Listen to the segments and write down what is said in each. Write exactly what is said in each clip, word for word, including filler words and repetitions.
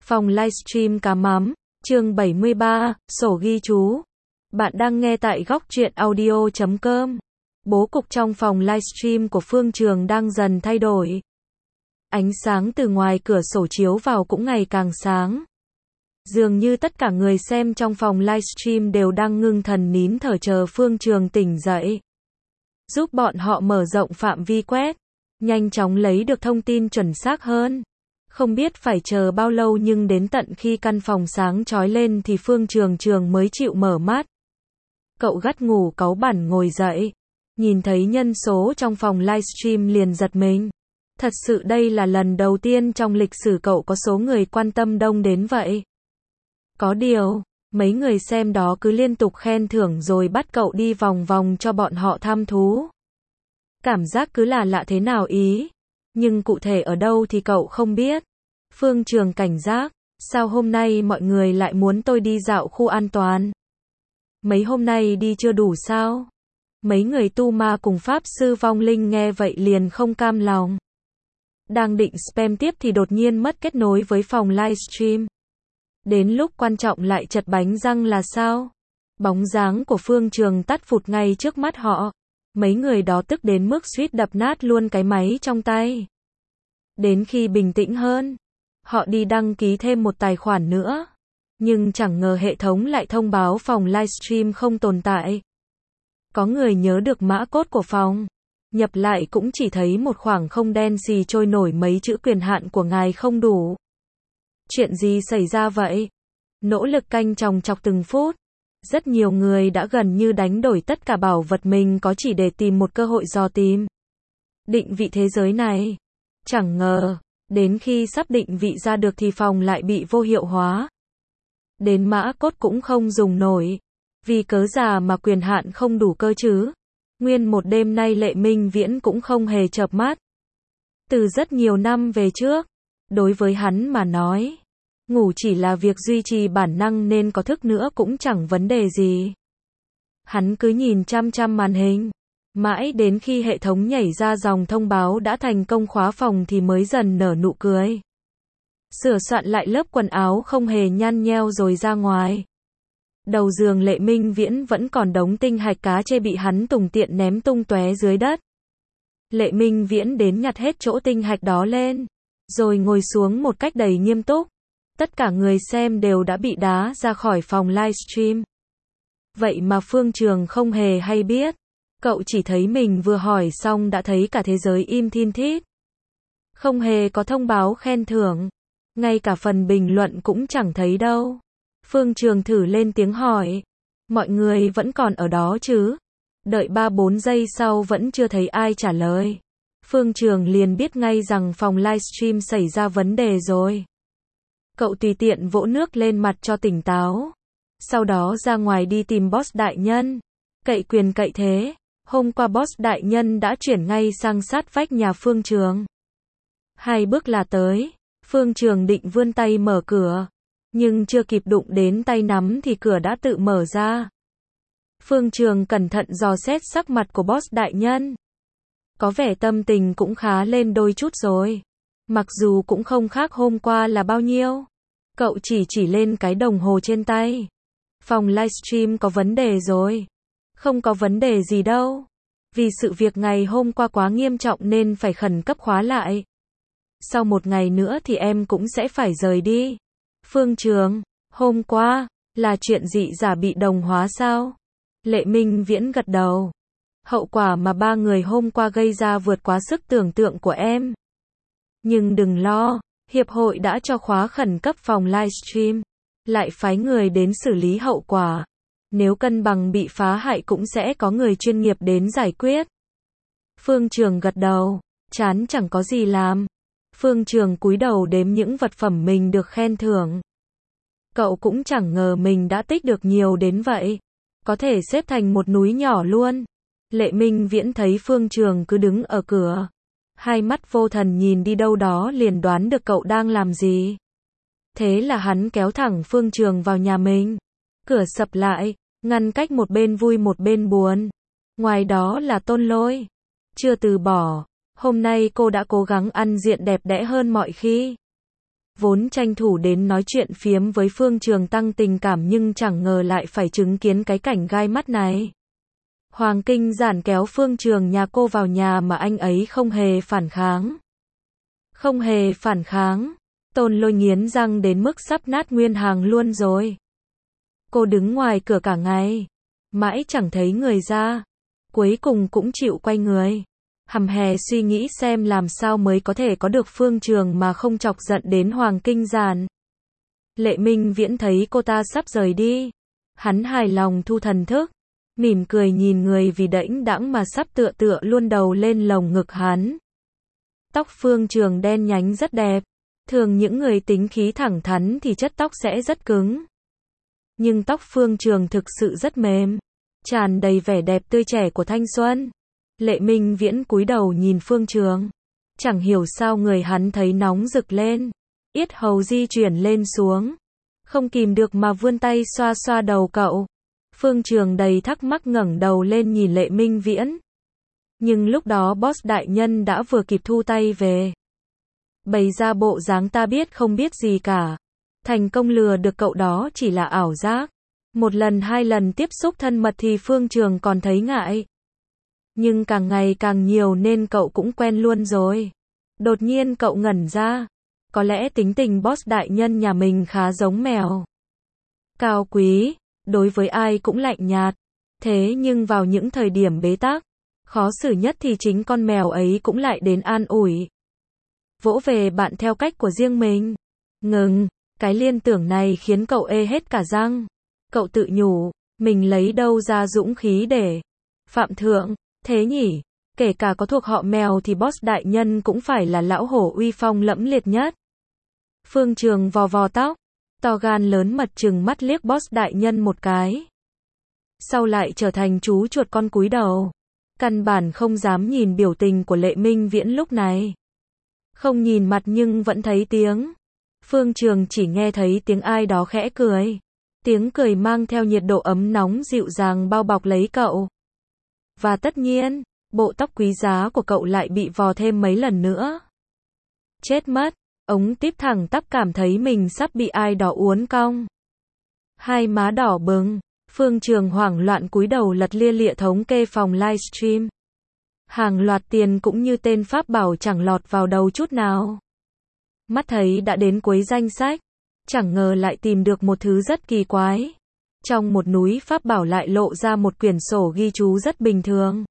Phòng livestream cá mắm, chương bảy mươi ba, sổ ghi chú. Bạn đang nghe tại góc truyện audio chấm com. Bố cục trong phòng livestream của Phương Trường đang dần thay đổi. Ánh sáng từ ngoài cửa sổ chiếu vào cũng ngày càng sáng. Dường như tất cả người xem trong phòng livestream đều đang ngưng thần nín thở chờ Phương Trường tỉnh dậy. Giúp bọn họ mở rộng phạm vi quét, nhanh chóng lấy được thông tin chuẩn xác hơn. Không biết phải chờ bao lâu nhưng đến tận khi căn phòng sáng chói lên thì Phương Trường Trường mới chịu mở mắt. Cậu gắt ngủ cáu bẳn ngồi dậy. Nhìn thấy nhân số trong phòng livestream liền giật mình. Thật sự đây là lần đầu tiên trong lịch sử cậu có số người quan tâm đông đến vậy. Có điều, mấy người xem đó cứ liên tục khen thưởng rồi bắt cậu đi vòng vòng cho bọn họ tham thú. Cảm giác cứ là lạ thế nào ý. Nhưng cụ thể ở đâu thì cậu không biết. Phương Trường cảnh giác, sao hôm nay mọi người lại muốn tôi đi dạo khu an toàn? Mấy hôm nay đi chưa đủ sao? Mấy người tu ma cùng pháp sư vong linh nghe vậy liền không cam lòng. Đang định spam tiếp thì đột nhiên mất kết nối với phòng livestream. Đến lúc quan trọng lại chật bánh răng là sao? Bóng dáng của Phương Trường tắt phụt ngay trước mắt họ. Mấy người đó tức đến mức suýt đập nát luôn cái máy trong tay. Đến khi bình tĩnh hơn, họ đi đăng ký thêm một tài khoản nữa. Nhưng chẳng ngờ hệ thống lại thông báo phòng livestream không tồn tại. Có người nhớ được mã code của phòng. Nhập lại cũng chỉ thấy một khoảng không đen xì trôi nổi mấy chữ quyền hạn của ngài không đủ. Chuyện gì xảy ra vậy? Nỗ lực canh chòng chọc từng phút. Rất nhiều người đã gần như đánh đổi tất cả bảo vật mình có chỉ để tìm một cơ hội dò tìm định vị thế giới này. Chẳng ngờ, đến khi sắp định vị ra được thì phòng lại bị vô hiệu hóa. Đến mã code cũng không dùng nổi. Vì cớ già mà quyền hạn không đủ cơ chứ. Nguyên một đêm nay Lệ Minh Viễn cũng không hề chợp mắt. Từ rất nhiều năm về trước, đối với hắn mà nói, ngủ chỉ là việc duy trì bản năng nên có thức nữa cũng chẳng vấn đề gì. Hắn cứ nhìn chăm chăm màn hình. Mãi đến khi hệ thống nhảy ra dòng thông báo đã thành công khóa phòng thì mới dần nở nụ cười. Sửa soạn lại lớp quần áo không hề nhăn nheo rồi ra ngoài. Đầu giường Lệ Minh Viễn vẫn còn đống tinh hạch cá chê bị hắn tùng tiện ném tung tóe dưới đất. Lệ Minh Viễn đến nhặt hết chỗ tinh hạch đó lên, rồi ngồi xuống một cách đầy nghiêm túc. Tất cả người xem đều đã bị đá ra khỏi phòng livestream. Vậy mà Phương Trường không hề hay biết. Cậu chỉ thấy mình vừa hỏi xong đã thấy cả thế giới im thin thít. Không hề có thông báo khen thưởng. Ngay cả phần bình luận cũng chẳng thấy đâu. Phương Trường thử lên tiếng hỏi. Mọi người vẫn còn ở đó chứ? Đợi ba bốn giây sau vẫn chưa thấy ai trả lời. Phương Trường liền biết ngay rằng phòng livestream xảy ra vấn đề rồi. Cậu tùy tiện vỗ nước lên mặt cho tỉnh táo. Sau đó ra ngoài đi tìm boss đại nhân. Cậy quyền cậy thế. Hôm qua boss đại nhân đã chuyển ngay sang sát vách nhà Phương Trường. Hai bước là tới. Phương Trường định vươn tay mở cửa. Nhưng chưa kịp đụng đến tay nắm thì cửa đã tự mở ra. Phương Trường cẩn thận dò xét sắc mặt của boss đại nhân. Có vẻ tâm tình cũng khá lên đôi chút rồi. Mặc dù cũng không khác hôm qua là bao nhiêu. Cậu chỉ chỉ lên cái đồng hồ trên tay. Phòng livestream có vấn đề rồi. Không có vấn đề gì đâu. Vì sự việc ngày hôm qua quá nghiêm trọng nên phải khẩn cấp khóa lại. Sau một ngày nữa thì em cũng sẽ phải rời đi. Phương Trường, hôm qua, là chuyện dị giả bị đồng hóa sao? Lệ Minh Viễn gật đầu. Hậu quả mà ba người hôm qua gây ra vượt quá sức tưởng tượng của em. Nhưng đừng lo, hiệp hội đã cho khóa khẩn cấp phòng livestream. Lại phái người đến xử lý hậu quả. Nếu cân bằng bị phá hại cũng sẽ có người chuyên nghiệp đến giải quyết. Phương Trường gật đầu, chán chẳng có gì làm. Phương Trường cúi đầu đếm những vật phẩm mình được khen thưởng. Cậu cũng chẳng ngờ mình đã tích được nhiều đến vậy. Có thể xếp thành một núi nhỏ luôn. Lệ Minh Viễn thấy Phương Trường cứ đứng ở cửa. Hai mắt vô thần nhìn đi đâu đó liền đoán được cậu đang làm gì. Thế là hắn kéo thẳng Phương Trường vào nhà mình. Cửa sập lại, ngăn cách một bên vui một bên buồn. Ngoài đó là Tôn Lôi. Chưa từ bỏ. Hôm nay cô đã cố gắng ăn diện đẹp đẽ hơn mọi khi. Vốn tranh thủ đến nói chuyện phiếm với Phương Trường tăng tình cảm nhưng chẳng ngờ lại phải chứng kiến cái cảnh gai mắt này. Hoàng Kinh Giản kéo Phương Trường nhà cô vào nhà mà anh ấy không hề phản kháng. Không hề phản kháng. Tôn Lôi nghiến răng đến mức sắp nát nguyên hàng luôn rồi. Cô đứng ngoài cửa cả ngày, mãi chẳng thấy người ra. Cuối cùng cũng chịu quay người. Hầm hè suy nghĩ xem làm sao mới có thể có được Phương Trường mà không chọc giận đến Hoàng Kinh Giản. Lệ Minh Viễn thấy cô ta sắp rời đi. Hắn hài lòng thu thần thức, mỉm cười nhìn người vì đễnh đãng mà sắp tựa tựa luôn đầu lên lồng ngực hắn. Tóc Phương Trường đen nhánh rất đẹp. Thường những người tính khí thẳng thắn thì chất tóc sẽ rất cứng. Nhưng tóc Phương Trường thực sự rất mềm, tràn đầy vẻ đẹp tươi trẻ của thanh xuân. Lệ Minh Viễn cúi đầu nhìn Phương Trường. Chẳng hiểu sao người hắn thấy nóng rực lên. Yết hầu di chuyển lên xuống. Không kìm được mà vươn tay xoa xoa đầu cậu. Phương Trường đầy thắc mắc ngẩng đầu lên nhìn Lệ Minh Viễn. Nhưng lúc đó boss đại nhân đã vừa kịp thu tay về. Bày ra bộ dáng ta biết không biết gì cả. Thành công lừa được cậu đó chỉ là ảo giác. Một lần hai lần tiếp xúc thân mật thì Phương Trường còn thấy ngại. Nhưng càng ngày càng nhiều nên cậu cũng quen luôn rồi. Đột nhiên cậu ngẩn ra. Có lẽ tính tình boss đại nhân nhà mình khá giống mèo. Cao quý, đối với ai cũng lạnh nhạt. Thế nhưng vào những thời điểm bế tắc, khó xử nhất thì chính con mèo ấy cũng lại đến an ủi. Vỗ về bạn theo cách của riêng mình. Ngừng, cái liên tưởng này khiến cậu ê hết cả răng. Cậu tự nhủ, mình lấy đâu ra dũng khí để phạm thượng, thế nhỉ? Kể cả có thuộc họ mèo thì boss đại nhân cũng phải là lão hổ uy phong lẫm liệt nhất. Phương Trường vò vò tóc, to gan lớn mật trừng mắt liếc boss đại nhân một cái. Sau lại trở thành chú chuột con cúi đầu. Căn bản không dám nhìn biểu tình của Lệ Minh Viễn lúc này. Không nhìn mặt nhưng vẫn thấy tiếng. Phương Trường chỉ nghe thấy tiếng ai đó khẽ cười. Tiếng cười mang theo nhiệt độ ấm nóng dịu dàng bao bọc lấy cậu. Và tất nhiên, bộ tóc quý giá của cậu lại bị vò thêm mấy lần nữa. Chết mất, ống tiếp thẳng tắp cảm thấy mình sắp bị ai đó uốn cong. Hai má đỏ bừng, Phương Trường hoảng loạn cúi đầu lật lia lịa thống kê phòng livestream. Hàng loạt tiền cũng như tên pháp bảo chẳng lọt vào đầu chút nào. Mắt thấy đã đến cuối danh sách, chẳng ngờ lại tìm được một thứ rất kỳ quái. Trong một núi pháp bảo lại lộ ra một quyển sổ ghi chú rất bình thường.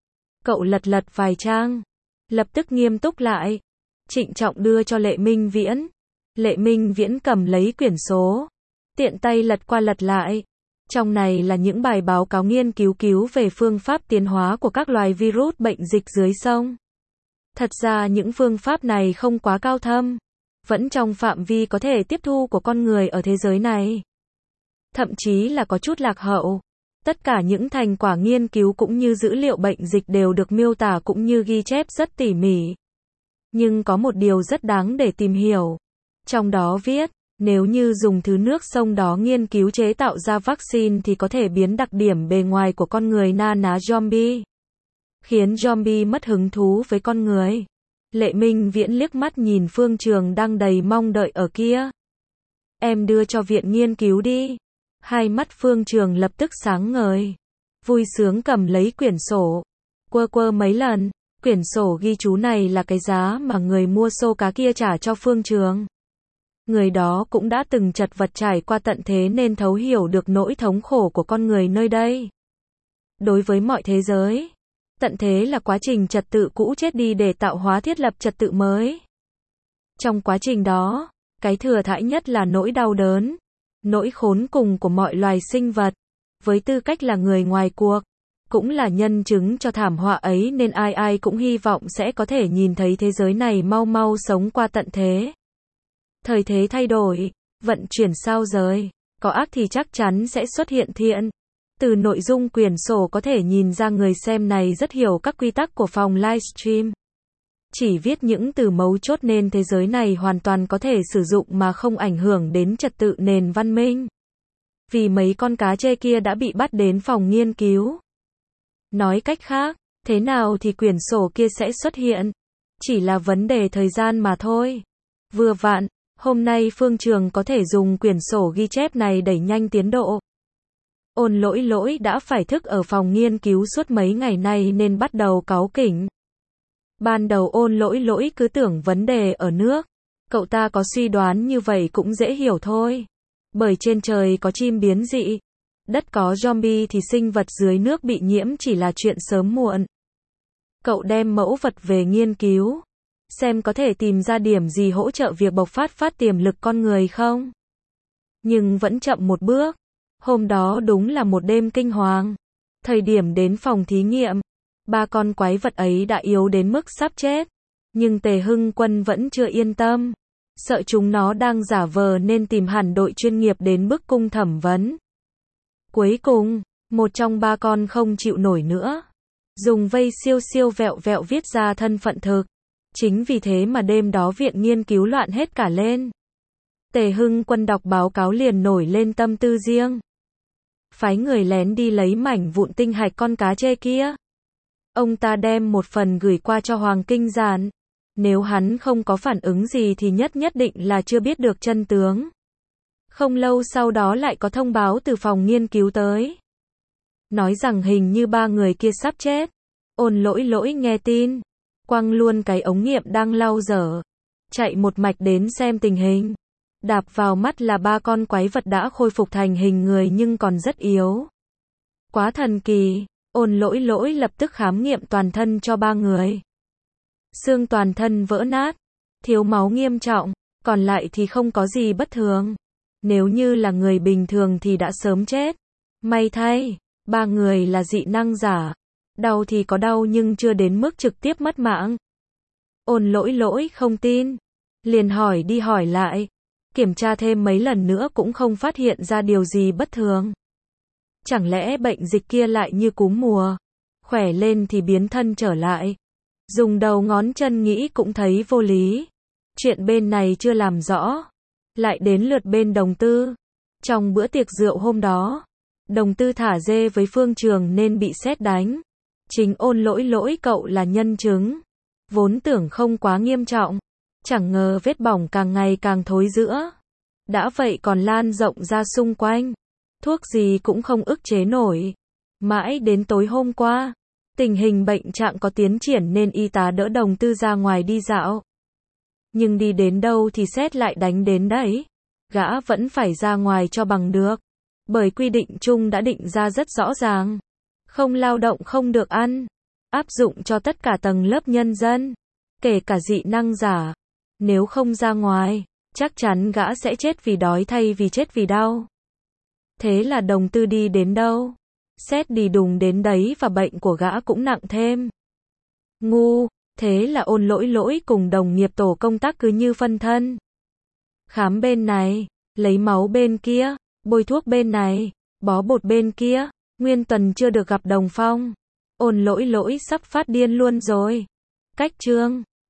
Cậu lật lật vài trang, lập tức nghiêm túc lại, trịnh trọng đưa cho Lệ Minh Viễn. Lệ Minh Viễn cầm lấy quyển số, tiện tay lật qua lật lại. Trong này là những bài báo cáo nghiên cứu cứu về phương pháp tiến hóa của các loài virus bệnh dịch dưới sông. Thật ra những phương pháp này không quá cao thâm, vẫn trong phạm vi có thể tiếp thu của con người ở thế giới này. Thậm chí là có chút lạc hậu. Tất cả những thành quả nghiên cứu cũng như dữ liệu bệnh dịch đều được miêu tả cũng như ghi chép rất tỉ mỉ. Nhưng có một điều rất đáng để tìm hiểu. Trong đó viết, nếu như dùng thứ nước sông đó nghiên cứu chế tạo ra vaccine thì có thể biến đặc điểm bề ngoài của con người na ná zombie. Khiến zombie mất hứng thú với con người. Lệ Minh Viễn liếc mắt nhìn Phương Trường đang đầy mong đợi ở kia. Em đưa cho viện nghiên cứu đi. Hai mắt Phương Trường lập tức sáng ngời. Vui sướng cầm lấy quyển sổ. Quơ quơ mấy lần. Quyển sổ ghi chú này là cái giá mà người mua xô cá kia trả cho Phương Trường. Người đó cũng đã từng chật vật trải qua tận thế nên thấu hiểu được nỗi thống khổ của con người nơi đây. Đối với mọi thế giới, tận thế là quá trình trật tự cũ chết đi để tạo hóa thiết lập trật tự mới. Trong quá trình đó, cái thừa thãi nhất là nỗi đau đớn, nỗi khốn cùng của mọi loài sinh vật. Với tư cách là người ngoài cuộc, cũng là nhân chứng cho thảm họa ấy nên ai ai cũng hy vọng sẽ có thể nhìn thấy thế giới này mau mau sống qua tận thế. Thời thế thay đổi, vận chuyển sao rời, có ác thì chắc chắn sẽ xuất hiện thiện. Từ nội dung quyển sổ có thể nhìn ra người xem này rất hiểu các quy tắc của phòng livestream. Chỉ viết những từ mấu chốt nên thế giới này hoàn toàn có thể sử dụng mà không ảnh hưởng đến trật tự nền văn minh. Vì mấy con cá chê kia đã bị bắt đến phòng nghiên cứu. Nói cách khác, thế nào thì quyển sổ kia sẽ xuất hiện. Chỉ là vấn đề thời gian mà thôi. Vừa vặn, Hôm nay Phương Trường có thể dùng quyển sổ ghi chép này đẩy nhanh tiến độ. Ôn lỗi lỗi đã phải thức ở phòng nghiên cứu suốt mấy ngày nay nên bắt đầu cáu kỉnh. Ban đầu ôn lỗi lỗi cứ tưởng vấn đề ở nước. Cậu ta có suy đoán như vậy cũng dễ hiểu thôi. Bởi trên trời có chim biến dị, đất có zombie thì sinh vật dưới nước bị nhiễm chỉ là chuyện sớm muộn. Cậu đem mẫu vật về nghiên cứu, xem có thể tìm ra điểm gì hỗ trợ việc bộc phát phát tiềm lực con người không. Nhưng vẫn chậm một bước. Hôm đó đúng là một đêm kinh hoàng. Thời điểm đến phòng thí nghiệm, ba con quái vật ấy đã yếu đến mức sắp chết. Nhưng Tề Hưng Quân vẫn chưa yên tâm. Sợ chúng nó đang giả vờ nên tìm hẳn đội chuyên nghiệp đến bức cung thẩm vấn. Cuối cùng, một trong ba con không chịu nổi nữa. Dùng vây siêu siêu vẹo vẹo viết ra thân phận thực. Chính vì thế mà đêm đó viện nghiên cứu loạn hết cả lên. Tề Hưng Quân đọc báo cáo liền nổi lên tâm tư riêng. Phái người lén đi lấy mảnh vụn tinh hạch con cá trê kia. Ông ta đem một phần gửi qua cho Hoàng Kinh Giản. Nếu hắn không có phản ứng gì thì nhất nhất định là chưa biết được chân tướng. Không lâu sau đó lại có thông báo từ phòng nghiên cứu tới. Nói rằng hình như ba người kia sắp chết. Ôn lỗi lỗi nghe tin. Quăng luôn cái ống nghiệm đang lau dở. Chạy một mạch đến xem tình hình. Đạp vào mắt là ba con quái vật đã khôi phục thành hình người nhưng còn rất yếu. Quá thần kỳ. Ôn lỗi lỗi lập tức khám nghiệm toàn thân cho ba người. Xương toàn thân vỡ nát, thiếu máu nghiêm trọng, còn lại thì không có gì bất thường. Nếu như là người bình thường thì đã sớm chết. May thay, ba người là dị năng giả. Đau thì có đau nhưng chưa đến mức trực tiếp mất mạng. Ôn lỗi lỗi không tin. Liền hỏi đi hỏi lại. Kiểm tra thêm mấy lần nữa cũng không phát hiện ra điều gì bất thường. Chẳng lẽ bệnh dịch kia lại như cúm mùa? Khỏe lên thì biến thân trở lại. Dùng đầu ngón chân nghĩ cũng thấy vô lý. Chuyện bên này chưa làm rõ. Lại đến lượt bên Đồng Tư. Trong bữa tiệc rượu hôm đó, Đồng Tư thả dê với Phương Trường nên bị sét đánh. Chính ôn lỗi lỗi cậu là nhân chứng. Vốn tưởng không quá nghiêm trọng. Chẳng ngờ vết bỏng càng ngày càng thối rữa. Đã vậy còn lan rộng ra xung quanh. Thuốc gì cũng không ức chế nổi. Mãi đến tối hôm qua, tình hình bệnh trạng có tiến triển nên y tá đỡ Đồng Tư ra ngoài đi dạo. Nhưng đi đến đâu thì sét lại đánh đến đấy. Gã vẫn phải ra ngoài cho bằng được. Bởi quy định chung đã định ra rất rõ ràng. Không lao động không được ăn. Áp dụng cho tất cả tầng lớp nhân dân. Kể cả dị năng giả. Nếu không ra ngoài, chắc chắn gã sẽ chết vì đói thay vì chết vì đau. Thế là Đồng Tư đi đến đâu, sét đi đùng đến đấy và bệnh của gã cũng nặng thêm. Ngu, thế là ôn lỗi lỗi cùng đồng nghiệp tổ công tác cứ như phân thân. Khám bên này, lấy máu bên kia, bôi thuốc bên này, bó bột bên kia, nguyên tuần chưa được gặp Đồng Phong. Ôn lỗi lỗi sắp phát điên luôn rồi. Cách chương